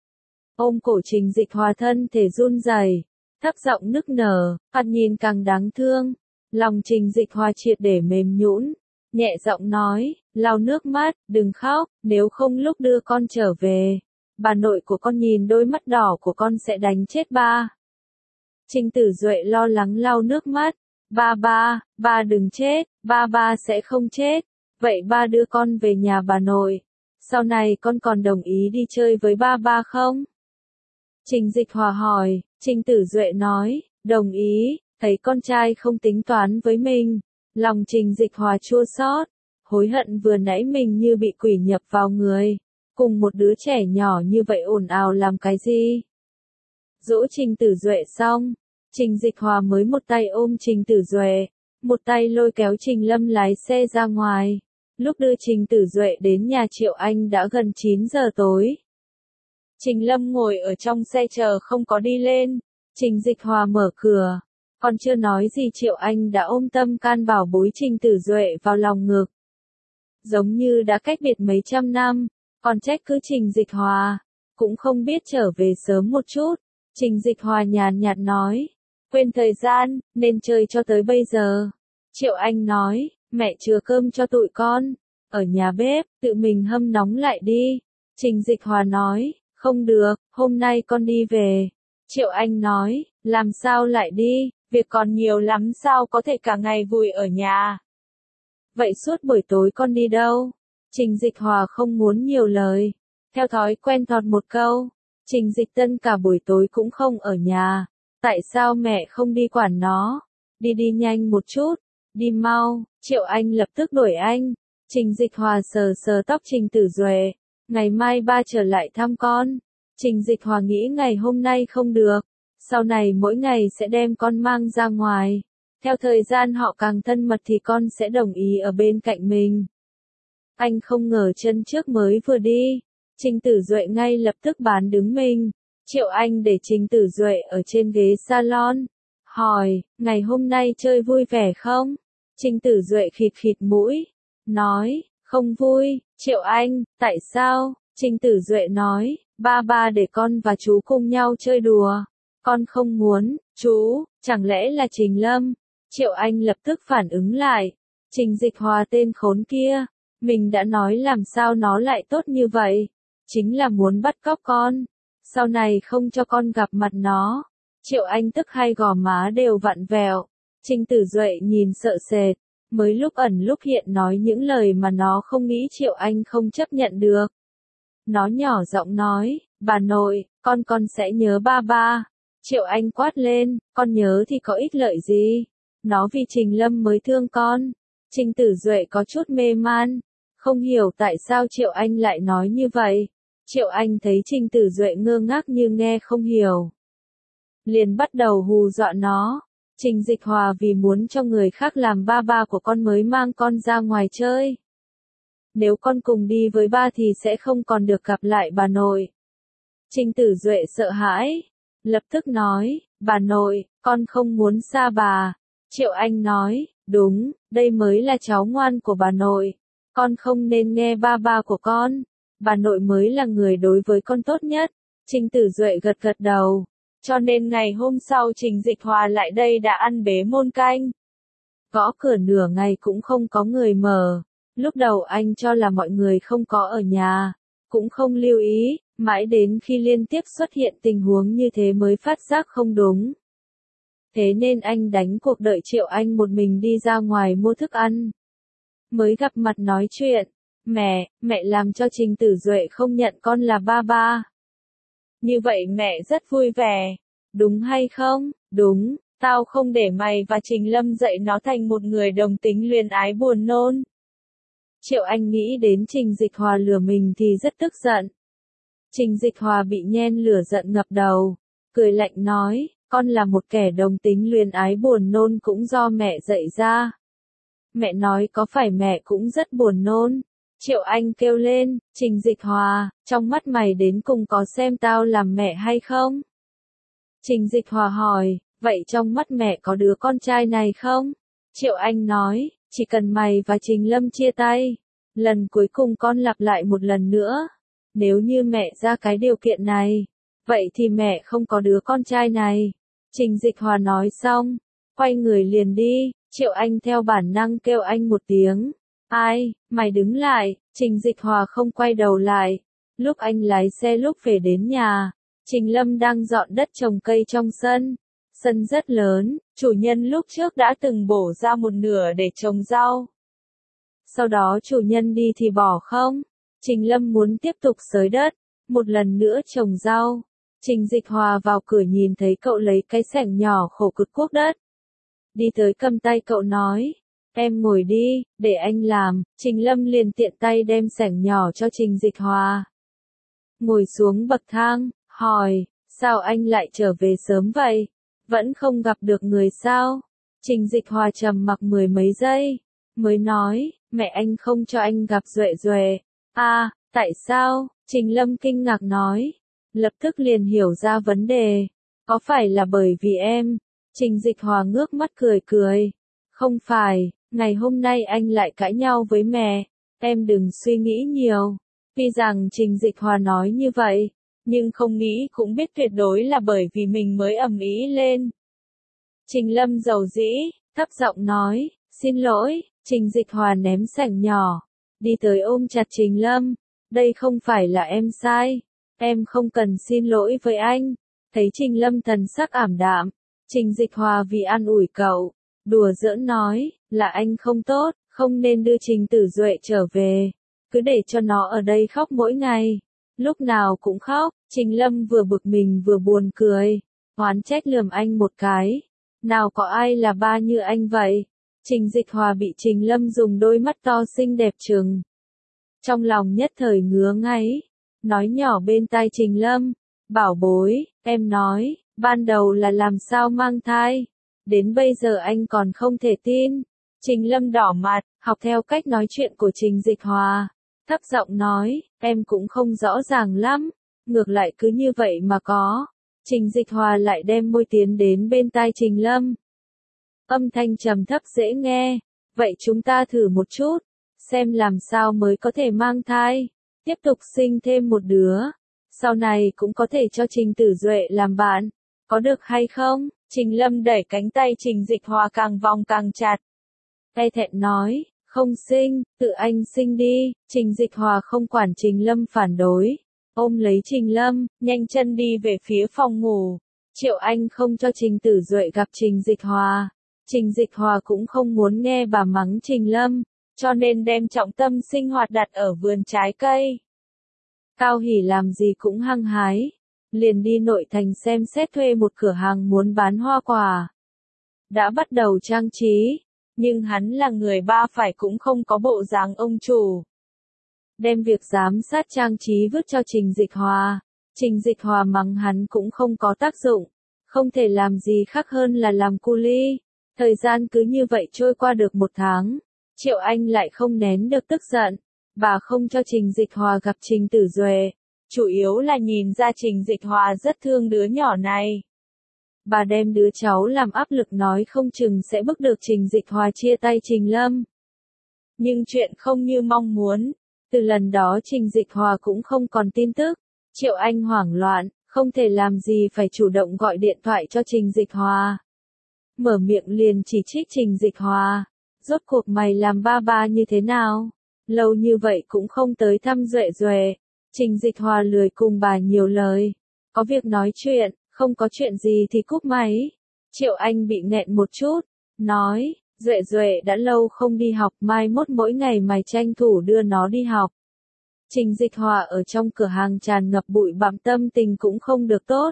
Ôm cổ Trình Dịch Hòa thân thể run rẩy, thấp giọng nức nở, mặt nhìn càng đáng thương. Lòng Trình Dịch Hòa triệt để mềm nhũn, nhẹ giọng nói, lau nước mắt, đừng khóc, nếu không lúc đưa con trở về, bà nội của con nhìn đôi mắt đỏ của con sẽ đánh chết ba. Trình Tử Duệ lo lắng lau nước mắt, ba ba, ba đừng chết, ba ba sẽ không chết, vậy ba đưa con về nhà bà nội, sau này con còn đồng ý đi chơi với ba ba không? Trình Dịch Hòa hỏi, Trình Tử Duệ nói, đồng ý. Thấy con trai không tính toán với mình, lòng Trình Dịch Hòa chua xót, hối hận vừa nãy mình như bị quỷ nhập vào người, cùng một đứa trẻ nhỏ như vậy ồn ào làm cái gì. Dỗ Trình Tử Duệ xong, Trình Dịch Hòa mới một tay ôm Trình Tử Duệ, một tay lôi kéo Trình Lâm lái xe ra ngoài. Lúc đưa Trình Tử Duệ đến nhà Triệu Anh đã gần chín giờ tối. Trình Lâm ngồi ở trong xe chờ không có đi lên, Trình Dịch Hòa mở cửa. Còn chưa nói gì Triệu Anh đã ôm tâm can bảo bối Trình Tử Duệ vào lòng ngực. Giống như đã cách biệt mấy trăm năm, còn trách cứ Trình Dịch Hòa, cũng không biết trở về sớm một chút. Trình Dịch Hòa nhàn nhạt nói, quên thời gian, nên chơi cho tới bây giờ. Triệu Anh nói, mẹ chừa cơm cho tụi con, ở nhà bếp, tự mình hâm nóng lại đi. Trình Dịch Hòa nói, không được, hôm nay con đi về. Triệu Anh nói, làm sao lại đi? Việc còn nhiều lắm sao có thể cả ngày vùi ở nhà. Vậy suốt buổi tối con đi đâu? Trình Dịch Hòa không muốn nhiều lời. Theo thói quen thọt một câu. Trình Dịch Tân cả buổi tối cũng không ở nhà. Tại sao mẹ không đi quản nó? Đi đi nhanh một chút. Đi mau. Triệu Anh lập tức đuổi anh. Trình Dịch Hòa sờ sờ tóc Trình Tử Duệ. Ngày mai ba trở lại thăm con. Trình Dịch Hòa nghĩ ngày hôm nay không được. Sau này mỗi ngày sẽ đem con mang ra ngoài. Theo thời gian họ càng thân mật thì con sẽ đồng ý ở bên cạnh mình. Anh không ngờ chân trước mới vừa đi. Trình Tử Duệ ngay lập tức bán đứng mình. Triệu Anh để Trình Tử Duệ ở trên ghế salon. Hỏi, ngày hôm nay chơi vui vẻ không? Trình Tử Duệ khịt khịt mũi. Nói, không vui. Triệu Anh, tại sao? Trình Tử Duệ nói, ba ba để con và chú cùng nhau chơi đùa. Con không muốn, chú, chẳng lẽ là Trình Lâm? Triệu Anh lập tức phản ứng lại. Trình Dịch Hòa tên khốn kia. Mình đã nói làm sao nó lại tốt như vậy. Chính là muốn bắt cóc con. Sau này không cho con gặp mặt nó. Triệu Anh tức hai gò má đều vặn vẹo. Trình Tử Duệ nhìn sợ sệt. Mới lúc ẩn lúc hiện nói những lời mà nó không nghĩ Triệu Anh không chấp nhận được. Nó nhỏ giọng nói, bà nội, con con sẽ nhớ ba ba. Triệu Anh quát lên, con nhớ thì có ích lợi gì? Nó vì Trình Lâm mới thương con. Trình Tử Duệ có chút mê man. Không hiểu tại sao Triệu Anh lại nói như vậy. Triệu Anh thấy Trình Tử Duệ ngơ ngác như nghe không hiểu. Liền bắt đầu hù dọa nó. Trình Dịch Hòa vì muốn cho người khác làm ba ba của con mới mang con ra ngoài chơi. Nếu con cùng đi với ba thì sẽ không còn được gặp lại bà nội. Trình Tử Duệ sợ hãi. Lập tức nói, bà nội, con không muốn xa bà. Triệu Anh nói, đúng, đây mới là cháu ngoan của bà nội. Con không nên nghe ba ba của con. Bà nội mới là người đối với con tốt nhất. Trình Tử Duệ gật gật đầu. Cho nên ngày hôm sau Trình Dịch Hòa lại đây đã ăn bế môn canh. Gõ cửa nửa ngày cũng không có người mở. Lúc đầu anh cho là mọi người không có ở nhà, cũng không lưu ý, mãi đến khi liên tiếp xuất hiện tình huống như thế mới phát giác không đúng. Thế nên anh đánh cuộc đợi Triệu Anh một mình đi ra ngoài mua thức ăn. Mới gặp mặt nói chuyện, mẹ, mẹ làm cho Trình Tử Duệ không nhận con là ba ba. Như vậy mẹ rất vui vẻ, đúng hay không? Đúng, tao không để mày và Trình Lâm dạy nó thành một người đồng tính luyến ái buồn nôn. Triệu Anh nghĩ đến Trình Dịch Hòa lừa mình thì rất tức giận. Trình Dịch Hòa bị nhen lửa giận ngập đầu, cười lạnh nói, con là một kẻ đồng tính luyến ái buồn nôn cũng do mẹ dạy ra. Mẹ nói có phải mẹ cũng rất buồn nôn? Triệu Anh kêu lên, Trình Dịch Hòa, trong mắt mày đến cùng có xem tao làm mẹ hay không? Trình Dịch Hòa hỏi, vậy trong mắt mẹ có đứa con trai này không? Triệu Anh nói, chỉ cần mày và Trình Lâm chia tay, lần cuối cùng con lặp lại một lần nữa. Nếu như mẹ ra cái điều kiện này, vậy thì mẹ không có đứa con trai này. Trình Dịch Hòa nói xong, quay người liền đi, Triệu Anh theo bản năng kêu anh một tiếng. Ai, mày đứng lại, Trình Dịch Hòa không quay đầu lại. Lúc anh lái xe lúc về đến nhà, Trình Lâm đang dọn đất trồng cây trong sân. Sân rất lớn, chủ nhân lúc trước đã từng bổ ra một nửa để trồng rau. Sau đó chủ nhân đi thì bỏ không. Trình Lâm muốn tiếp tục xới đất, một lần nữa trồng rau. Trình Dịch Hòa vào cửa nhìn thấy cậu lấy cái xẻng nhỏ khổ cực cuốc đất. Đi tới cầm tay cậu nói, em ngồi đi, để anh làm. Trình Lâm liền tiện tay đem xẻng nhỏ cho Trình Dịch Hòa. Ngồi xuống bậc thang, hỏi, sao anh lại trở về sớm vậy? Vẫn không gặp được người sao? Trình Dịch Hòa trầm mặc mười mấy giây, mới nói, mẹ anh không cho anh gặp Duệ Duệ. À, tại sao? Trình Lâm kinh ngạc nói, lập tức liền hiểu ra vấn đề. Có phải là bởi vì em? Trình Dịch Hòa ngước mắt cười cười. Không phải, ngày hôm nay anh lại cãi nhau với mẹ. Em đừng suy nghĩ nhiều. Tuy rằng Trình Dịch Hòa nói như vậy, nhưng không nghĩ cũng biết tuyệt đối là bởi vì mình mới ầm ĩ lên. Trình Lâm dầu dĩ, thấp giọng nói, xin lỗi. Trình Dịch Hòa ném xẻng nhỏ, đi tới ôm chặt Trình Lâm. Đây không phải là em sai. Em không cần xin lỗi với anh. Thấy Trình Lâm thần sắc ảm đạm, Trình Dịch Hòa vì an ủi cậu, đùa giỡn nói, là anh không tốt, không nên đưa Trình Tử Duệ trở về. Cứ để cho nó ở đây khóc mỗi ngày. Lúc nào cũng khóc. Trình Lâm vừa bực mình vừa buồn cười, oán trách lườm anh một cái. Nào có ai là ba như anh vậy? Trình Dịch Hòa bị Trình Lâm dùng đôi mắt to xinh đẹp trừng. Trong lòng nhất thời ngứa ngáy, nói nhỏ bên tai Trình Lâm, bảo bối, em nói, ban đầu là làm sao mang thai, đến bây giờ anh còn không thể tin. Trình Lâm đỏ mặt, học theo cách nói chuyện của Trình Dịch Hòa, thấp giọng nói, em cũng không rõ ràng lắm, ngược lại cứ như vậy mà có. Trình Dịch Hòa lại đem môi tiến đến bên tai Trình Lâm. Âm thanh trầm thấp dễ nghe, vậy chúng ta thử một chút, xem làm sao mới có thể mang thai, tiếp tục sinh thêm một đứa, sau này cũng có thể cho Trình Tử Duệ làm bạn, có được hay không? Trình Lâm đẩy cánh tay Trình Dịch Hòa càng vòng càng chặt. E thẹn nói, không sinh, tự anh sinh đi. Trình Dịch Hòa không quản Trình Lâm phản đối, ôm lấy Trình Lâm, nhanh chân đi về phía phòng ngủ. Triệu Anh không cho Trình Tử Duệ gặp Trình Dịch Hòa. Trình Dịch Hòa cũng không muốn nghe bà mắng Trình Lâm, cho nên đem trọng tâm sinh hoạt đặt ở vườn trái cây. Cao Hỷ làm gì cũng hăng hái, liền đi nội thành xem xét thuê một cửa hàng muốn bán hoa quả. Đã bắt đầu trang trí, nhưng hắn là người ba phải cũng không có bộ dáng ông chủ. Đem việc giám sát trang trí vứt cho Trình Dịch Hòa. Trình Dịch Hòa mắng hắn cũng không có tác dụng, không thể làm gì khác hơn là làm cu li. Thời gian cứ như vậy trôi qua được một tháng, Triệu Anh lại không nén được tức giận. Bà không cho Trình Dịch Hòa gặp Trình Tử Duệ, chủ yếu là nhìn ra Trình Dịch Hòa rất thương đứa nhỏ này. Bà đem đứa cháu làm áp lực nói không chừng sẽ bức được Trình Dịch Hòa chia tay Trình Lâm. Nhưng chuyện không như mong muốn, từ lần đó Trình Dịch Hòa cũng không còn tin tức. Triệu Anh hoảng loạn, không thể làm gì phải chủ động gọi điện thoại cho Trình Dịch Hòa. mở miệng liền chỉ trích Trình Dịch Hòa. Rốt cuộc mày làm ba ba như thế nào? Lâu như vậy cũng không tới thăm Duệ Duệ. Trình Dịch Hòa lười cùng bà nhiều lời. Có việc nói chuyện, không có chuyện gì thì cúp máy. Triệu Anh bị nghẹn một chút, nói, Duệ Duệ đã lâu không đi học, mai mốt mỗi ngày mày tranh thủ đưa nó đi học. Trình Dịch Hòa ở trong cửa hàng tràn ngập bụi bặm, tâm tình cũng không được tốt.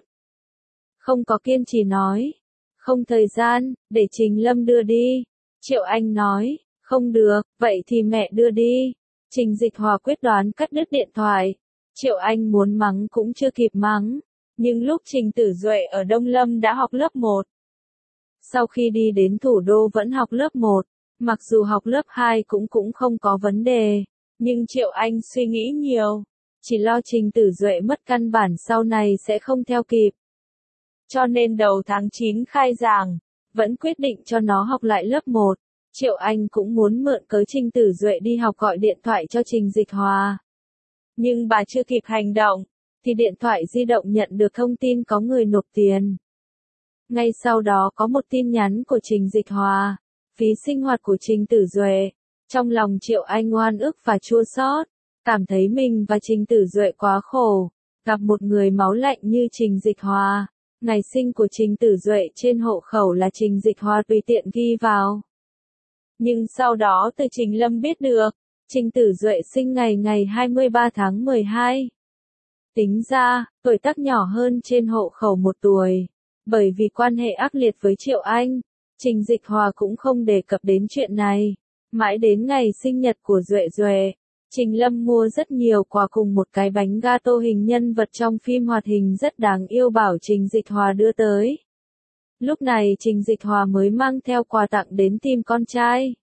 Không có kiên trì nói, không thời gian, để Trình Lâm đưa đi. Triệu Anh nói, không được, vậy thì mẹ đưa đi. Trình Dịch Hòa quyết đoán cắt đứt điện thoại. Triệu Anh muốn mắng cũng chưa kịp mắng, nhưng lúc Trình Tử Duệ ở Đông Lâm đã học lớp một. Sau khi đi đến thủ đô vẫn học lớp một, mặc dù học lớp hai cũng cũng không có vấn đề, nhưng Triệu Anh suy nghĩ nhiều, chỉ lo Trình Tử Duệ mất căn bản sau này sẽ không theo kịp. Cho nên đầu tháng chín khai giảng, vẫn quyết định cho nó học lại lớp một. Triệu Anh cũng muốn mượn cớ Trình Tử Duệ đi học gọi điện thoại cho Trình Dịch Hòa. Nhưng bà chưa kịp hành động, thì điện thoại di động nhận được thông tin có người nộp tiền. Ngay sau đó có một tin nhắn của Trình Dịch Hòa, phí sinh hoạt của Trình Tử Duệ. Trong lòng Triệu Anh oan ức và chua xót, cảm thấy mình và Trình Tử Duệ quá khổ, gặp một người máu lạnh như Trình Dịch Hòa. Ngày sinh của Trình Tử Duệ trên hộ khẩu là Trình Dịch Hòa tùy tiện ghi vào. Nhưng sau đó từ Trình Lâm biết được, Trình Tử Duệ sinh ngày ngày hai mươi ba tháng mười hai. Tính ra, tuổi tác nhỏ hơn trên hộ khẩu một tuổi. Bởi vì quan hệ ác liệt với Triệu Anh, Trình Dịch Hòa cũng không đề cập đến chuyện này. Mãi đến ngày sinh nhật của Duệ Duệ, Trình Lâm mua rất nhiều quà cùng một cái bánh gato hình nhân vật trong phim hoạt hình rất đáng yêu bảo Trình Dịch Hòa đưa tới. Lúc này Trình Dịch Hòa mới mang theo quà tặng đến tìm con trai.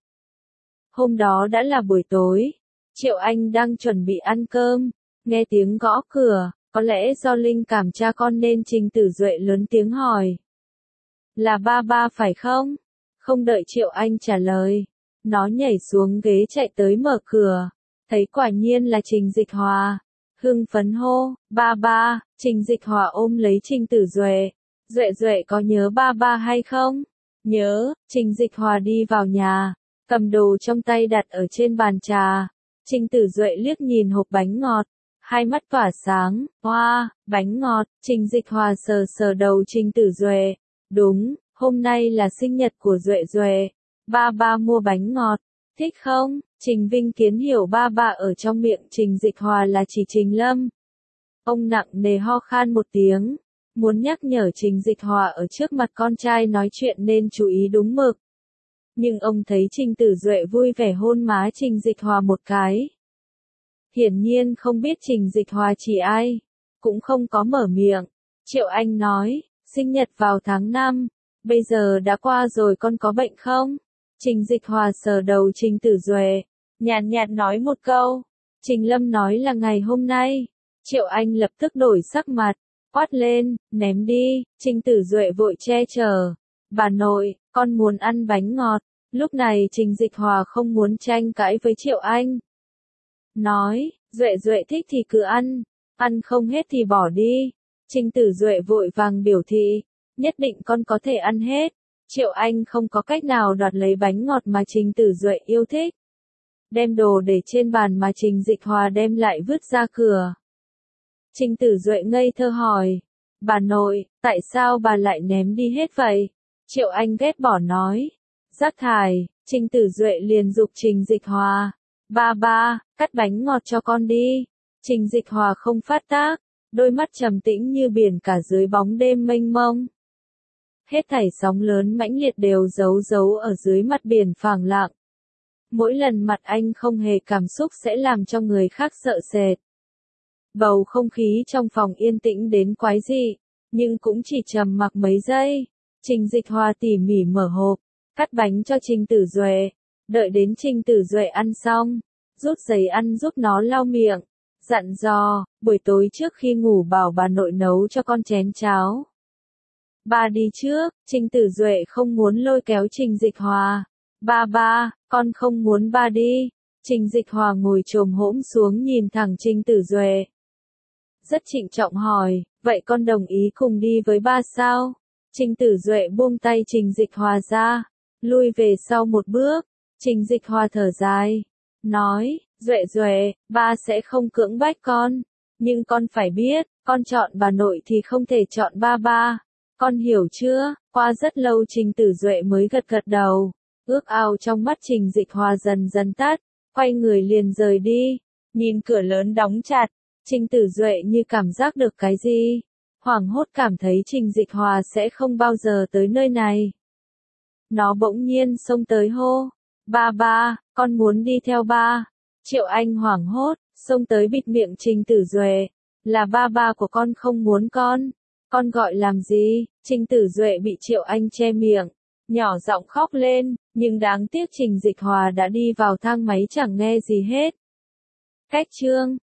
Hôm đó đã là buổi tối, Triệu Anh đang chuẩn bị ăn cơm, nghe tiếng gõ cửa, có lẽ do linh cảm cha con nên Trình Tử Duệ lớn tiếng hỏi. Là ba ba phải không? Không đợi Triệu Anh trả lời, nó nhảy xuống ghế chạy tới mở cửa, thấy quả nhiên là Trình Dịch Hòa. Hưng phấn hô, ba ba. Trình Dịch Hòa ôm lấy Trình Tử Duệ. Duệ Duệ có nhớ ba ba hay không? Nhớ. Trình Dịch Hòa đi vào nhà, cầm đồ trong tay đặt ở trên bàn trà. Trình Tử Duệ liếc nhìn hộp bánh ngọt, hai mắt tỏa sáng, hoa, wow, bánh ngọt. Trình Dịch Hòa sờ sờ đầu Trình Tử Duệ. Đúng, hôm nay là sinh nhật của Duệ Duệ. Ba ba mua bánh ngọt, thích không? Trình Vinh Kiến hiểu ba ba ở trong miệng Trình Dịch Hòa là chỉ Trình Lâm. Ông nặng nề ho khan một tiếng, muốn nhắc nhở Trình Dịch Hòa ở trước mặt con trai nói chuyện nên chú ý đúng mực. Nhưng ông thấy Trình Tử Duệ vui vẻ hôn má Trình Dịch Hòa một cái. Hiển nhiên không biết Trình Dịch Hòa chỉ ai, cũng không có mở miệng. Triệu Anh nói, sinh nhật vào tháng năm, bây giờ đã qua rồi, con có bệnh không? Trình Dịch Hòa sờ đầu Trình Tử Duệ, nhàn nhạt nói một câu. Trình Lâm nói là ngày hôm nay. Triệu Anh lập tức đổi sắc mặt, quát lên, ném đi. Trình Tử Duệ vội che chở. Bà nội, con muốn ăn bánh ngọt. Lúc này Trình Dịch Hòa không muốn tranh cãi với Triệu Anh. Nói, Duệ Duệ thích thì cứ ăn, ăn không hết thì bỏ đi. Trình Tử Duệ vội vàng biểu thị, nhất định con có thể ăn hết. Triệu Anh không có cách nào đoạt lấy bánh ngọt mà Trình Tử Duệ yêu thích. Đem đồ để trên bàn mà Trình Dịch Hòa đem lại vứt ra cửa. Trình Tử Duệ ngây thơ hỏi, bà nội, tại sao bà lại ném đi hết vậy? Triệu Anh ghét bỏ nói, rác thải. Trình Tử Duệ liền giục Trình Dịch Hòa, ba ba, cắt bánh ngọt cho con đi. Trình Dịch Hòa không phát tác, đôi mắt trầm tĩnh như biển cả dưới bóng đêm mênh mông. Hết thảy sóng lớn mãnh liệt đều giấu giấu ở dưới mặt biển phẳng lặng. Mỗi lần mặt anh không hề cảm xúc sẽ làm cho người khác sợ sệt. Bầu không khí trong phòng yên tĩnh đến quái dị, nhưng cũng chỉ trầm mặc mấy giây. Trình Dịch Hòa tỉ mỉ mở hộp, cắt bánh cho Trình Tử Duệ. Đợi đến Trình Tử Duệ ăn xong, rút giấy ăn giúp nó lau miệng, dặn dò, buổi tối trước khi ngủ bảo bà nội nấu cho con chén cháo. Ba đi trước. Trình Tử Duệ không muốn lôi kéo Trình Dịch Hòa. Ba ba, con không muốn ba đi. Trình Dịch Hòa ngồi chồm hổm xuống nhìn thẳng Trình Tử Duệ. Rất trịnh trọng hỏi, vậy con đồng ý cùng đi với ba sao? Trình Tử Duệ buông tay Trình Dịch Hòa ra, lui về sau một bước. Trình Dịch Hòa thở dài, nói, Duệ Duệ, ba sẽ không cưỡng bách con, nhưng con phải biết, con chọn bà nội thì không thể chọn ba ba. Con hiểu chưa? Qua rất lâu Trình Tử Duệ mới gật gật đầu. Ước ao trong mắt Trình Dịch Hòa dần dần tắt, quay người liền rời đi. Nhìn cửa lớn đóng chặt, Trình Tử Duệ như cảm giác được cái gì. Hoảng hốt cảm thấy Trình Dịch Hòa sẽ không bao giờ tới nơi này. Nó bỗng nhiên xông tới hô. Ba ba, con muốn đi theo ba. Triệu Anh hoảng hốt, xông tới bịt miệng Trình Tử Duệ. Là ba ba của con không muốn con. Con gọi làm gì? Trình Tử Duệ bị Triệu Anh che miệng, nhỏ giọng khóc lên, nhưng đáng tiếc Trình Dịch Hòa đã đi vào thang máy chẳng nghe gì hết. Cách chương